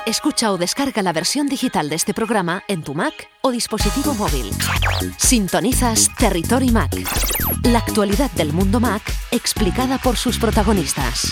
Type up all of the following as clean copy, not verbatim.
Escucha o descarga la versión digital de este programa en tu Mac o dispositivo móvil. Sintonizas Territory Mac, la actualidad del mundo Mac explicada por sus protagonistas.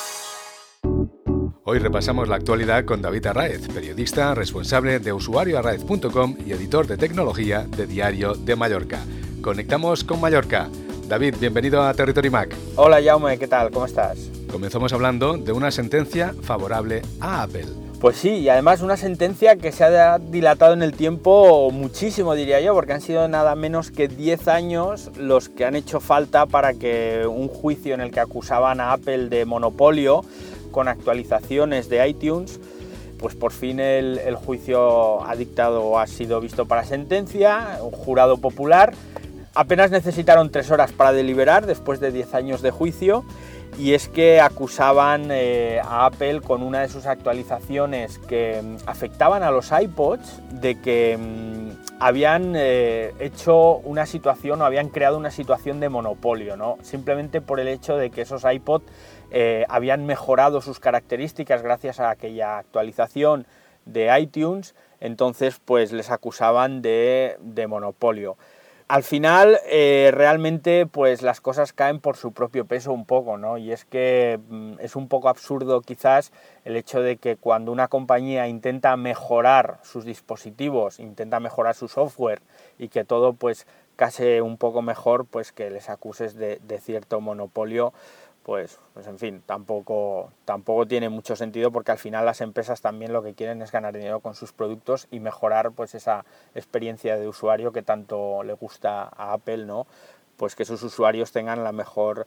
Hoy repasamos la actualidad con David Arraez, periodista responsable de usuarioarraez.com y editor de tecnología de Diario de Mallorca. Conectamos con Mallorca. David, bienvenido a Territory Mac. Hola Jaume, ¿qué tal? ¿Cómo estás? Comenzamos hablando de una sentencia favorable a Apple. Pues sí, y además una sentencia que se ha dilatado en el tiempo muchísimo, diría yo, porque han sido nada menos que 10 años los que han hecho falta para que un juicio en el que acusaban a Apple de monopolio con actualizaciones de iTunes, pues por fin el juicio ha dictado o ha sido visto para sentencia, un jurado popular. Apenas necesitaron 3 horas para deliberar después de 10 años de juicio. Y es que acusaban a Apple con una de sus actualizaciones que afectaban a los iPods de que habían hecho una situación o habían creado una situación de monopolio, ¿no? Simplemente por el hecho de que esos iPods habían mejorado sus características gracias a aquella actualización de iTunes, entonces pues les acusaban de monopolio. Al final, realmente, pues las cosas caen por su propio peso un poco, ¿no? Y es que es un poco absurdo quizás el hecho de que cuando una compañía intenta mejorar sus dispositivos, intenta mejorar su software y que todo pues case un poco mejor, pues que les acuses de cierto monopolio. Pues en fin, tampoco tiene mucho sentido, porque al final las empresas también lo que quieren es ganar dinero con sus productos y mejorar pues esa experiencia de usuario que tanto le gusta a Apple, ¿no? Pues que sus usuarios tengan la mejor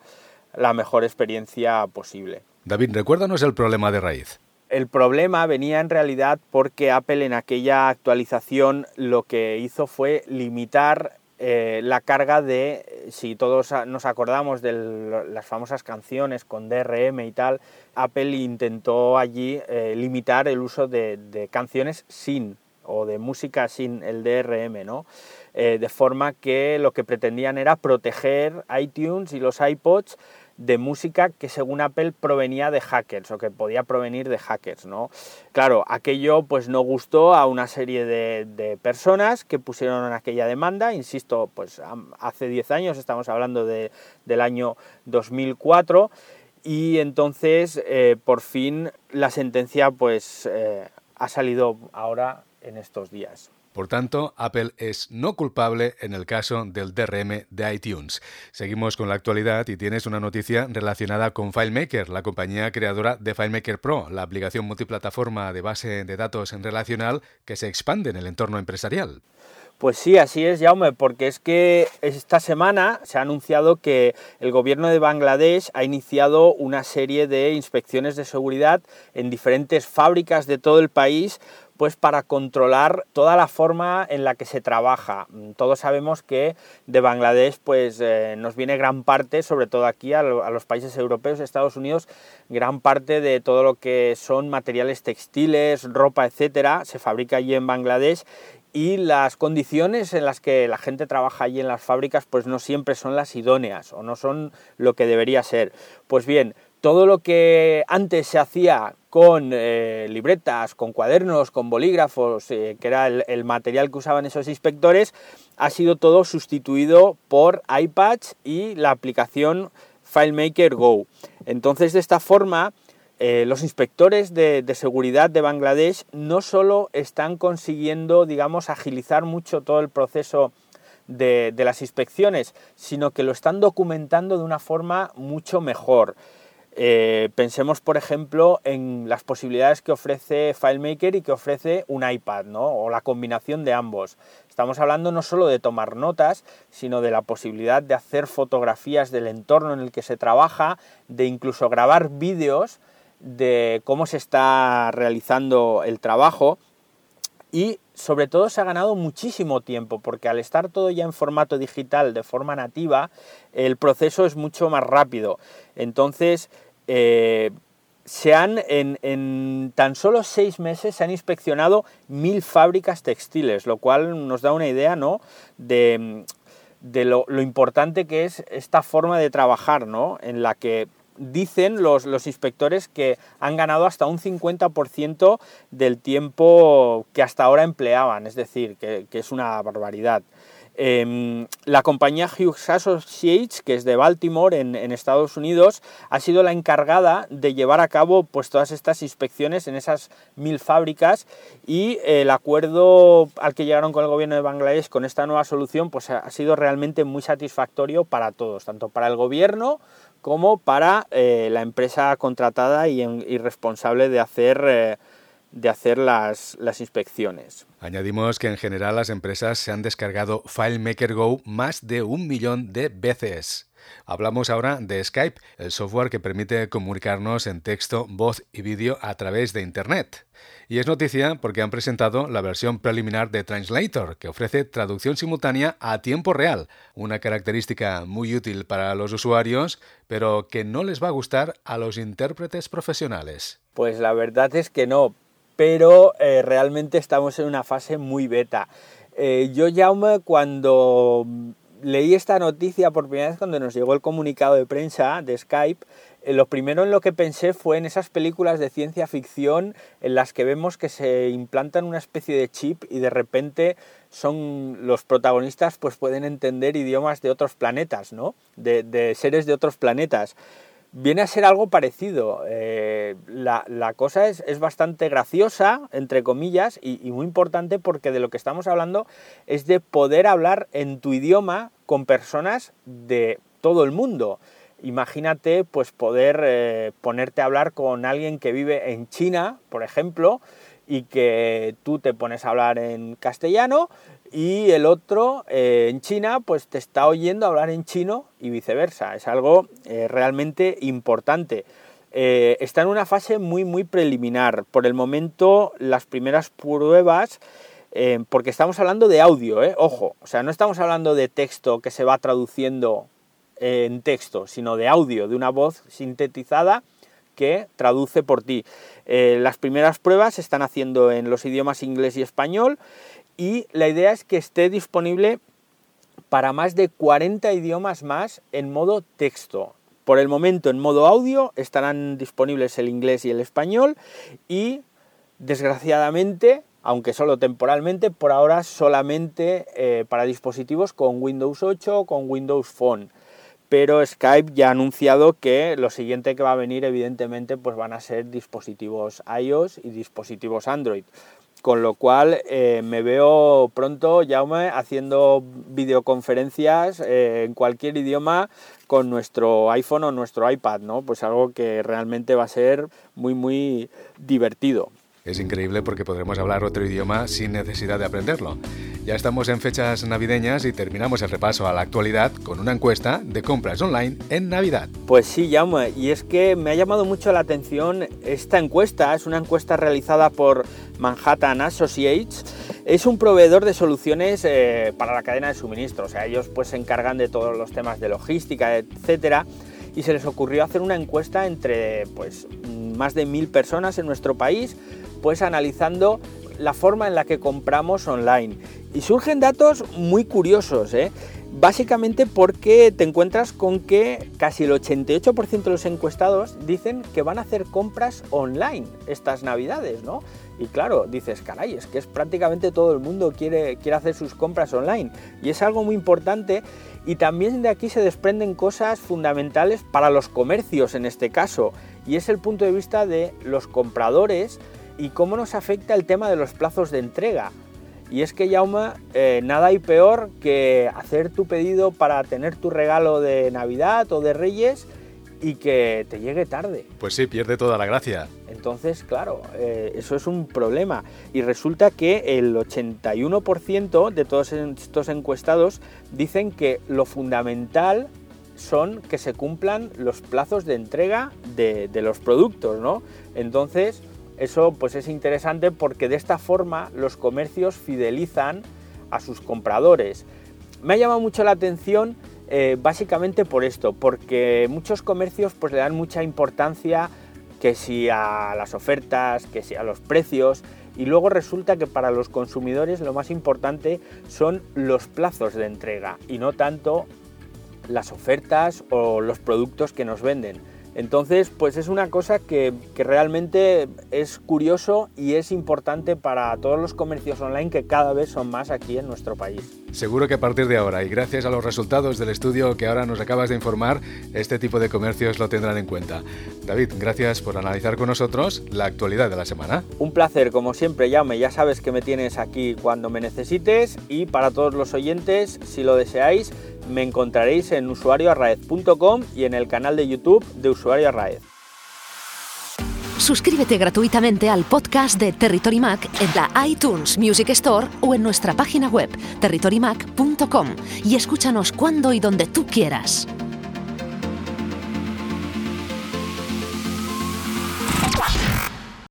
experiencia posible. David, recuérdanos el problema de raíz. El problema venía en realidad porque Apple en aquella actualización lo que hizo fue limitar la carga de, si todos nos acordamos de las famosas canciones con DRM y tal, Apple intentó allí limitar el uso de canciones o de música sin el DRM, ¿no? De forma que lo que pretendían era proteger iTunes y los iPods de música que según Apple provenía de hackers o que podía provenir de hackers, ¿no? Claro, aquello pues no gustó a una serie de personas que pusieron aquella demanda, insisto, pues hace 10 años, estamos hablando del año 2004, y entonces por fin la sentencia pues ha salido ahora en estos días. Por tanto, Apple es no culpable en el caso del DRM de iTunes. Seguimos con la actualidad y tienes una noticia relacionada con FileMaker, la compañía creadora de FileMaker Pro, la aplicación multiplataforma de base de datos relacional que se expande en el entorno empresarial. Pues sí, así es, Jaume, porque es que esta semana se ha anunciado que el gobierno de Bangladesh ha iniciado una serie de inspecciones de seguridad en diferentes fábricas de todo el país, pues para controlar toda la forma en la que se trabaja. Todos sabemos que de Bangladesh pues nos viene gran parte, sobre todo aquí a los países europeos, Estados Unidos, gran parte de todo lo que son materiales textiles, ropa, etcétera, se fabrica allí en Bangladesh. Y las condiciones en las que la gente trabaja allí en las fábricas pues no siempre son las idóneas o no son lo que debería ser. Pues bien, todo lo que antes se hacía con libretas, con cuadernos, con bolígrafos, que era el material que usaban esos inspectores, ha sido todo sustituido por iPads y la aplicación FileMaker Go. Entonces, de esta forma, los inspectores de seguridad de Bangladesh no solo están consiguiendo, digamos, agilizar mucho todo el proceso de las inspecciones, sino que lo están documentando de una forma mucho mejor. Pensemos, por ejemplo, en las posibilidades que ofrece FileMaker y que ofrece un iPad, ¿no? O la combinación de ambos. Estamos hablando no solo de tomar notas, sino de la posibilidad de hacer fotografías del entorno en el que se trabaja, de incluso grabar vídeos de cómo se está realizando el trabajo. Y sobre todo se ha ganado muchísimo tiempo, porque al estar todo ya en formato digital de forma nativa, el proceso es mucho más rápido. Entonces, en tan solo 6 meses se han inspeccionado 1000 fábricas textiles, lo cual nos da una idea, ¿no?, de lo importante que es esta forma de trabajar, ¿no?, en la que dicen los inspectores que han ganado hasta un 50% del tiempo que hasta ahora empleaban, es decir, que es una barbaridad. La compañía Hughes Associates, que es de Baltimore, en Estados Unidos, ha sido la encargada de llevar a cabo pues, todas estas inspecciones en esas 1000 fábricas, y el acuerdo al que llegaron con el gobierno de Bangladesh con esta nueva solución pues, ha sido realmente muy satisfactorio para todos, tanto para el gobierno como para la empresa contratada y responsable de hacer las inspecciones. Añadimos que en general las empresas se han descargado FileMaker Go más de 1 millón de veces. Hablamos ahora de Skype, el software que permite comunicarnos en texto, voz y vídeo a través de Internet. Y es noticia porque han presentado la versión preliminar de Translator, que ofrece traducción simultánea a tiempo real, una característica muy útil para los usuarios, pero que no les va a gustar a los intérpretes profesionales. Pues la verdad es que no, pero realmente estamos en una fase muy beta. Yo, Jaume, cuando leí esta noticia por primera vez, cuando nos llegó el comunicado de prensa de Skype, lo primero en lo que pensé fue en esas películas de ciencia ficción en las que vemos que se implantan una especie de chip y de repente los protagonistas pues pueden entender idiomas de otros planetas, ¿no? De seres de otros planetas. Viene a ser algo parecido. La cosa es bastante graciosa, entre comillas, y muy importante, porque de lo que estamos hablando es de poder hablar en tu idioma con personas de todo el mundo. Imagínate pues poder ponerte a hablar con alguien que vive en China, por ejemplo, y que tú te pones a hablar en castellano y el otro en China pues te está oyendo hablar en chino y viceversa. Es algo realmente importante. Está en una fase muy preliminar. Por el momento, las primeras pruebas, porque estamos hablando de audio, ojo, o sea, no estamos hablando de texto que se va traduciendo en texto, sino de audio, de una voz sintetizada que traduce por ti. Las primeras pruebas se están haciendo en los idiomas inglés y español, y la idea es que esté disponible para más de 40 idiomas más en modo texto. Por el momento, en modo audio estarán disponibles el inglés y el español, y desgraciadamente, aunque solo temporalmente, por ahora solamente para dispositivos con Windows 8 o con Windows Phone. Pero Skype ya ha anunciado que lo siguiente que va a venir, evidentemente, pues van a ser dispositivos iOS y dispositivos Android. Con lo cual me veo pronto, Jaume, haciendo videoconferencias en cualquier idioma con nuestro iPhone o nuestro iPad, ¿no? Pues algo que realmente va a ser muy divertido. Es increíble porque podremos hablar otro idioma sin necesidad de aprenderlo. Ya estamos en fechas navideñas y terminamos el repaso a la actualidad con una encuesta de compras online en Navidad. Pues sí, Jaume, y es que me ha llamado mucho la atención esta encuesta. Es una encuesta realizada por Manhattan Associates. Es un proveedor de soluciones para la cadena de suministro. O sea, ellos pues se encargan de todos los temas de logística, etcétera. Y se les ocurrió hacer una encuesta entre pues más de 1000 personas en nuestro país, pues analizando la forma en la que compramos online. Y surgen datos muy curiosos, básicamente porque te encuentras con que casi el 88% de los encuestados dicen que van a hacer compras online estas navidades, ¿no? Y claro, dices, caray, es que es prácticamente todo el mundo quiere hacer sus compras online, y es algo muy importante. Y también de aquí se desprenden cosas fundamentales para los comercios en este caso, y es el punto de vista de los compradores y cómo nos afecta el tema de los plazos de entrega. Y es que, Jaume, nada hay peor que hacer tu pedido para tener tu regalo de Navidad o de Reyes y que te llegue tarde. Pues sí, pierde toda la gracia. Entonces, claro, eso es un problema. Y resulta que el 81% de todos estos encuestados dicen que lo fundamental son que se cumplan los plazos de entrega de los productos, ¿no? Entonces, eso pues es interesante porque de esta forma los comercios fidelizan a sus compradores. Me ha llamado mucho la atención básicamente por esto, porque muchos comercios pues le dan mucha importancia que si a las ofertas, que si a los precios, y luego resulta que para los consumidores lo más importante son los plazos de entrega y no tanto las ofertas o los productos que nos venden. Entonces, pues es una cosa que realmente es curioso y es importante para todos los comercios online que cada vez son más aquí en nuestro país. Seguro que a partir de ahora, y gracias a los resultados del estudio que ahora nos acabas de informar, este tipo de comercios lo tendrán en cuenta. David, gracias por analizar con nosotros la actualidad de la semana. Un placer, como siempre, Jaume, ya sabes que me tienes aquí cuando me necesites, y para todos los oyentes, si lo deseáis, me encontraréis en usuarioarraez.com y en el canal de YouTube de Usuario Arraez. Suscríbete gratuitamente al podcast de Territory Mac en la iTunes Music Store o en nuestra página web territorymac.com y escúchanos cuando y donde tú quieras.